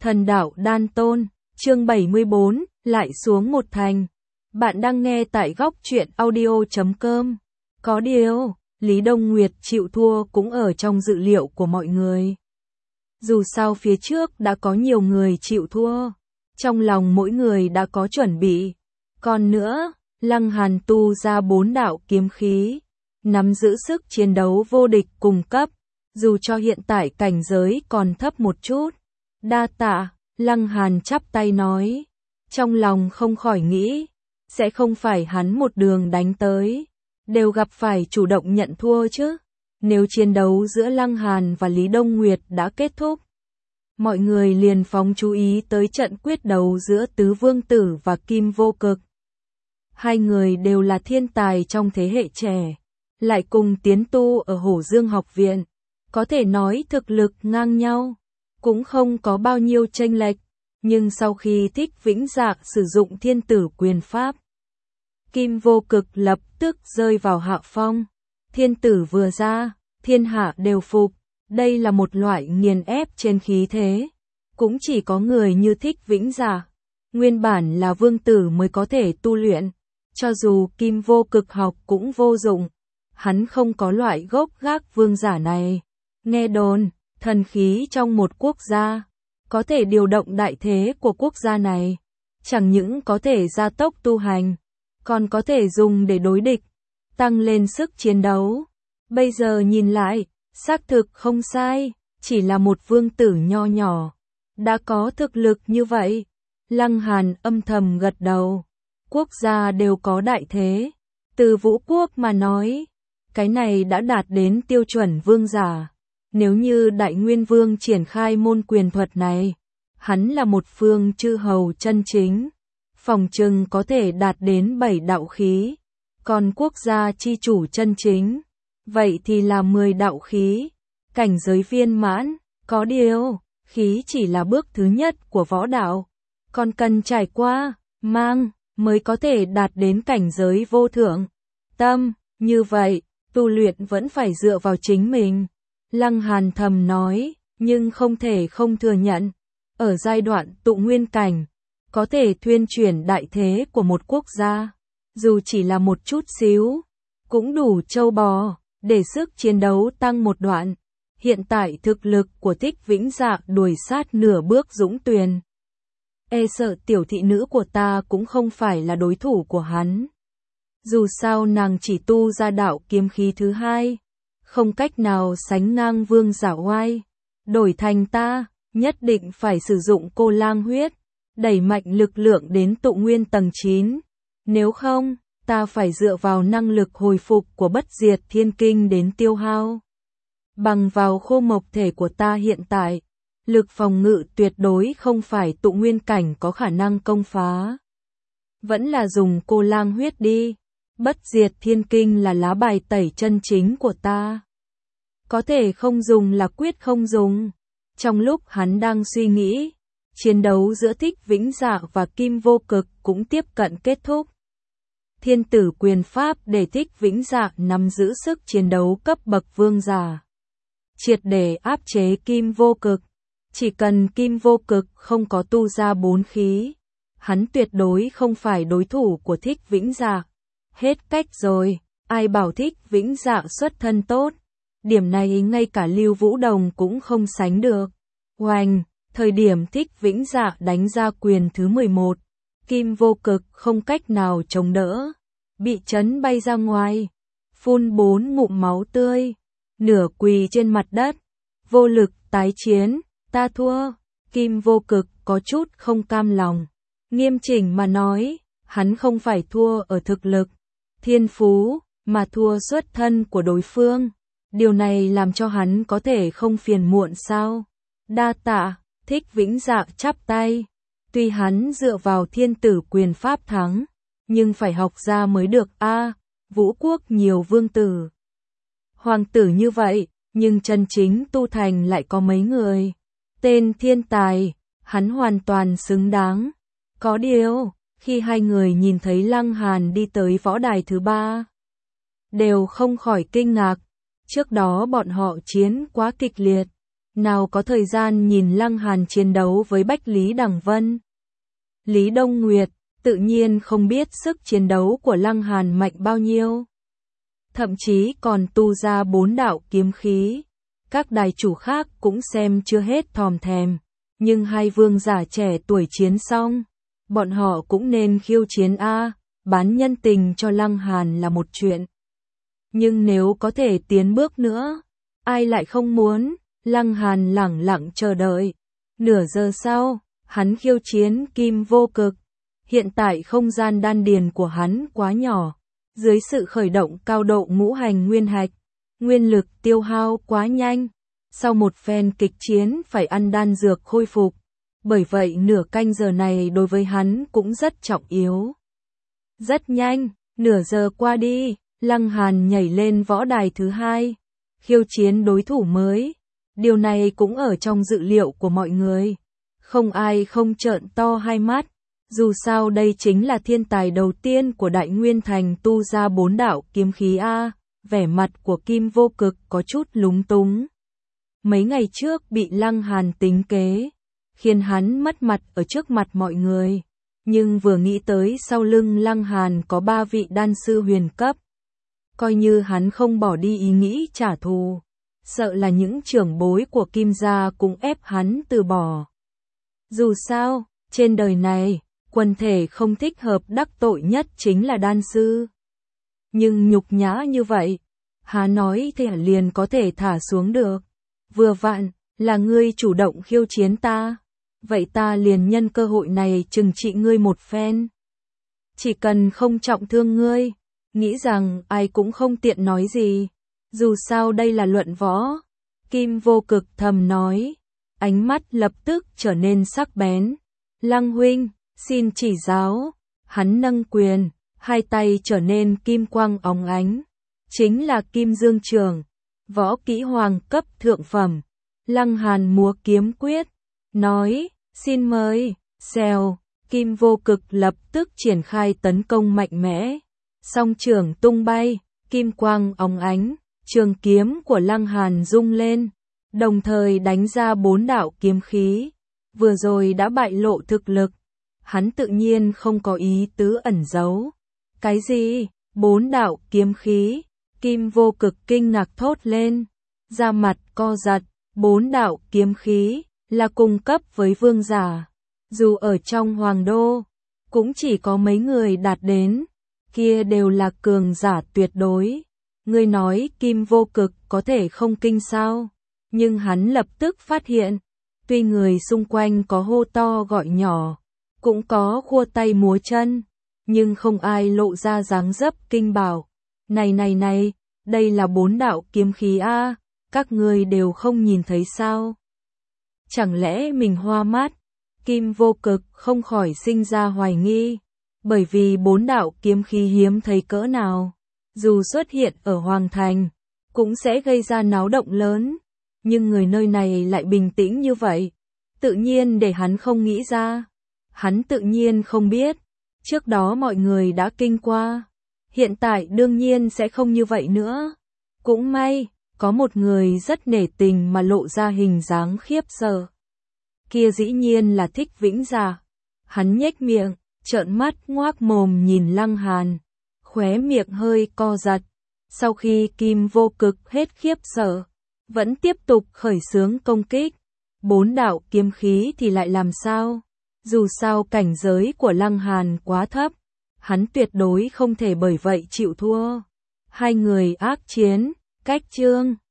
Thần đạo đan tôn, chương 74, lại xuống một thành. Bạn đang nghe tại góc truyện audio.com. Có điều, Lý Đông Nguyệt chịu thua cũng ở trong dự liệu của mọi người. Dù sao phía trước đã có nhiều người chịu thua, trong lòng mỗi người đã có chuẩn bị. Còn nữa, Lăng Hàn tu ra 4 đạo kiếm khí, nắm giữ sức chiến đấu vô địch cùng cấp, dù cho hiện tại cảnh giới còn thấp một chút. Đa tạ, Lăng Hàn chắp tay nói, trong lòng không khỏi nghĩ, sẽ không phải hắn một đường đánh tới, đều gặp phải chủ động nhận thua chứ. Nếu chiến đấu giữa Lăng Hàn và Lý Đông Nguyệt đã kết thúc, mọi người liền phóng chú ý tới trận quyết đấu giữa Tứ Vương Tử và Kim Vô Cực. Hai người đều là thiên tài trong thế hệ trẻ, lại cùng tiến tu ở Hổ Dương học viện, có thể nói thực lực ngang nhau, cũng không có bao nhiêu chênh lệch, nhưng sau khi Thích Vĩnh Dạ sử dụng thiên tử quyền pháp, Kim Vô Cực lập tức rơi vào hạ phong. Thiên tử vừa ra, thiên hạ đều phục, đây là một loại nghiền ép trên khí thế, cũng chỉ có người như Thích Vĩnh Dạ, nguyên bản là vương tử mới có thể tu luyện, cho dù Kim Vô Cực học cũng vô dụng, hắn không có loại gốc gác vương giả này. Nghe đồn, thần khí trong một quốc gia, có thể điều động đại thế của quốc gia này, chẳng những có thể gia tốc tu hành, còn có thể dùng để đối địch, tăng lên sức chiến đấu. Bây giờ nhìn lại, xác thực không sai, chỉ là một vương tử nho nhỏ, đã có thực lực như vậy. Lăng Hàn âm thầm gật đầu, quốc gia đều có đại thế, từ vũ quốc mà nói, cái này đã đạt đến tiêu chuẩn vương giả. Nếu như Đại Nguyên Vương triển khai môn quyền thuật này, hắn là một phương chư hầu chân chính, phòng trừng có thể đạt đến 7 đạo khí, còn quốc gia chi chủ chân chính, vậy thì là 10 đạo khí, cảnh giới viên mãn. Có điều, khí chỉ là bước thứ nhất của võ đạo, còn cần trải qua, mang, mới có thể đạt đến cảnh giới vô thượng. Tâm, như vậy, tu luyện vẫn phải dựa vào chính mình. Lăng Hàn thầm nói, nhưng không thể không thừa nhận, ở giai đoạn tụ nguyên cảnh, có thể thuyên chuyển đại thế của một quốc gia, dù chỉ là một chút xíu, cũng đủ trâu bò, để sức chiến đấu tăng một đoạn. Hiện tại thực lực của Thích Vĩnh Dạ đuổi sát nửa bước Dũng Tuyền. E sợ tiểu thị nữ của ta cũng không phải là đối thủ của hắn. Dù sao nàng chỉ tu ra đạo kiếm khí thứ hai, không cách nào sánh ngang vương giả oai. Đổi thành ta, nhất định phải sử dụng cô lang huyết, đẩy mạnh lực lượng đến tụ nguyên tầng 9. Nếu không, ta phải dựa vào năng lực hồi phục của bất diệt thiên kinh đến tiêu hao. Bằng vào khô mộc thể của ta hiện tại, lực phòng ngự tuyệt đối không phải tụ nguyên cảnh có khả năng công phá. Vẫn là dùng cô lang huyết đi. Bất diệt thiên kinh là lá bài tẩy chân chính của ta. Có thể không dùng là quyết không dùng. Trong lúc hắn đang suy nghĩ, chiến đấu giữa Thích Vĩnh Dạ và Kim Vô Cực cũng tiếp cận kết thúc. Thiên tử quyền pháp để Thích Vĩnh Dạ nắm giữ sức chiến đấu cấp bậc vương giả, triệt để áp chế Kim Vô Cực. Chỉ cần Kim Vô Cực không có tu ra 4 khí, hắn tuyệt đối không phải đối thủ của Thích Vĩnh Dạ. Hết cách rồi, ai bảo Thích Vĩnh Dạ xuất thân tốt, điểm này ngay cả Lưu Vũ Đồng cũng không sánh được. Oanh, thời điểm Thích Vĩnh Dạ đánh ra quyền thứ 11, Kim Vô Cực không cách nào chống đỡ, bị chấn bay ra ngoài, phun 4 ngụm máu tươi, nửa quỳ trên mặt đất, vô lực tái chiến. Ta thua. Kim Vô Cực có chút không cam lòng, nghiêm chỉnh mà nói, hắn không phải thua ở thực lực, thiên phú, mà thua xuất thân của đối phương. Điều này làm cho hắn có thể không phiền muộn sao? Đa tạ. Thích Vĩnh Dạ chắp tay. Tuy hắn dựa vào thiên tử quyền pháp thắng, nhưng phải học ra mới được a. Vũ quốc nhiều vương tử, hoàng tử như vậy, nhưng chân chính tu thành lại có mấy người. Tên thiên tài, hắn hoàn toàn xứng đáng. Có điều, khi hai người nhìn thấy Lăng Hàn đi tới võ đài thứ 3, đều không khỏi kinh ngạc. Trước đó bọn họ chiến quá kịch liệt, nào có thời gian nhìn Lăng Hàn chiến đấu với Bách Lý Đằng Vân. Lý Đông Nguyệt tự nhiên không biết sức chiến đấu của Lăng Hàn mạnh bao nhiêu. Thậm chí còn tu ra 4 đạo kiếm khí. Các đài chủ khác cũng xem chưa hết thòm thèm. Nhưng hai vương giả trẻ tuổi chiến xong, bọn họ cũng nên khiêu chiến a, bán nhân tình cho Lăng Hàn là một chuyện. Nhưng nếu có thể tiến bước nữa, ai lại không muốn? Lăng Hàn lẳng lặng chờ đợi. Nửa giờ sau, hắn khiêu chiến Kim Vô Cực. Hiện tại không gian đan điền của hắn quá nhỏ. Dưới sự khởi động cao độ ngũ hành nguyên hạch, nguyên lực tiêu hao quá nhanh. Sau một phen kịch chiến phải ăn đan dược khôi phục. Bởi vậy nửa canh giờ này đối với hắn cũng rất trọng yếu. Rất nhanh, nửa giờ qua đi, Lăng Hàn nhảy lên võ đài thứ 2, khiêu chiến đối thủ mới. Điều này cũng ở trong dự liệu của mọi người. Không ai không trợn to hai mắt. Dù sao đây chính là thiên tài đầu tiên của Đại Nguyên Thành tu ra 4 đạo kiếm khí a. Vẻ mặt của Kim Vô Cực có chút lúng túng. Mấy ngày trước bị Lăng Hàn tính kế, khiến hắn mất mặt ở trước mặt mọi người. Nhưng vừa nghĩ tới sau lưng Lăng Hàn có 3 vị đan sư huyền cấp, coi như hắn không bỏ đi ý nghĩ trả thù, sợ là những trưởng bối của Kim gia cũng ép hắn từ bỏ. Dù sao, trên đời này, quần thể không thích hợp đắc tội nhất chính là đan sư. Nhưng nhục nhã như vậy, há nói thì liền có thể thả xuống được. Vừa vặn, là ngươi chủ động khiêu chiến ta. Vậy ta liền nhân cơ hội này trừng trị ngươi một phen. Chỉ cần không trọng thương ngươi, nghĩ rằng ai cũng không tiện nói gì. Dù sao đây là luận võ. Kim Vô Cực thầm nói, ánh mắt lập tức trở nên sắc bén. Lăng huynh, xin chỉ giáo. Hắn nâng quyền, hai tay trở nên kim quang óng ánh. Chính là Kim Dương Trường, võ kỹ hoàng cấp thượng phẩm. Lăng Hàn múa kiếm quyết, nói, xin mời. Xèo, Kim Vô Cực lập tức triển khai tấn công mạnh mẽ. Song trường tung bay, kim quang óng ánh, trường kiếm của Lăng Hàn rung lên, đồng thời đánh ra 4 đạo kiếm khí. Vừa rồi đã bại lộ thực lực, hắn tự nhiên không có ý tứ ẩn giấu. Cái gì? 4 đạo kiếm khí? Kim Vô Cực kinh ngạc thốt lên, da mặt co giật. 4 đạo kiếm khí là cùng cấp với vương giả, dù ở trong hoàng đô cũng chỉ có mấy người đạt đến, kia đều là cường giả tuyệt đối. Ngươi nói Kim Vô Cực có thể không kinh sao? Nhưng hắn lập tức phát hiện, tuy người xung quanh có hô to gọi nhỏ, cũng có khua tay múa chân, nhưng không ai lộ ra dáng dấp kinh bảo. Này, đây là 4 đạo kiếm khí a, các ngươi đều không nhìn thấy sao? Chẳng lẽ mình hoa mắt? Kim Vô Cực không khỏi sinh ra hoài nghi, bởi vì 4 đạo kiếm khí hiếm thấy cỡ nào, dù xuất hiện ở Hoàng Thành, cũng sẽ gây ra náo động lớn, nhưng người nơi này lại bình tĩnh như vậy, tự nhiên để hắn không nghĩ ra. Hắn tự nhiên không biết, trước đó mọi người đã kinh qua, hiện tại đương nhiên sẽ không như vậy nữa. Cũng may, có một người rất nể tình mà lộ ra hình dáng khiếp sợ. Kia dĩ nhiên là Thích Vĩnh Giả. Hắn nhếch miệng, trợn mắt ngoác mồm nhìn Lăng Hàn, khóe miệng hơi co giật. Sau khi Kim Vô Cực hết khiếp sợ, vẫn tiếp tục khởi xướng công kích. 4 đạo kiếm khí thì lại làm sao? Dù sao cảnh giới của Lăng Hàn quá thấp, hắn tuyệt đối không thể bởi vậy chịu thua. Hai người ác chiến, cách chương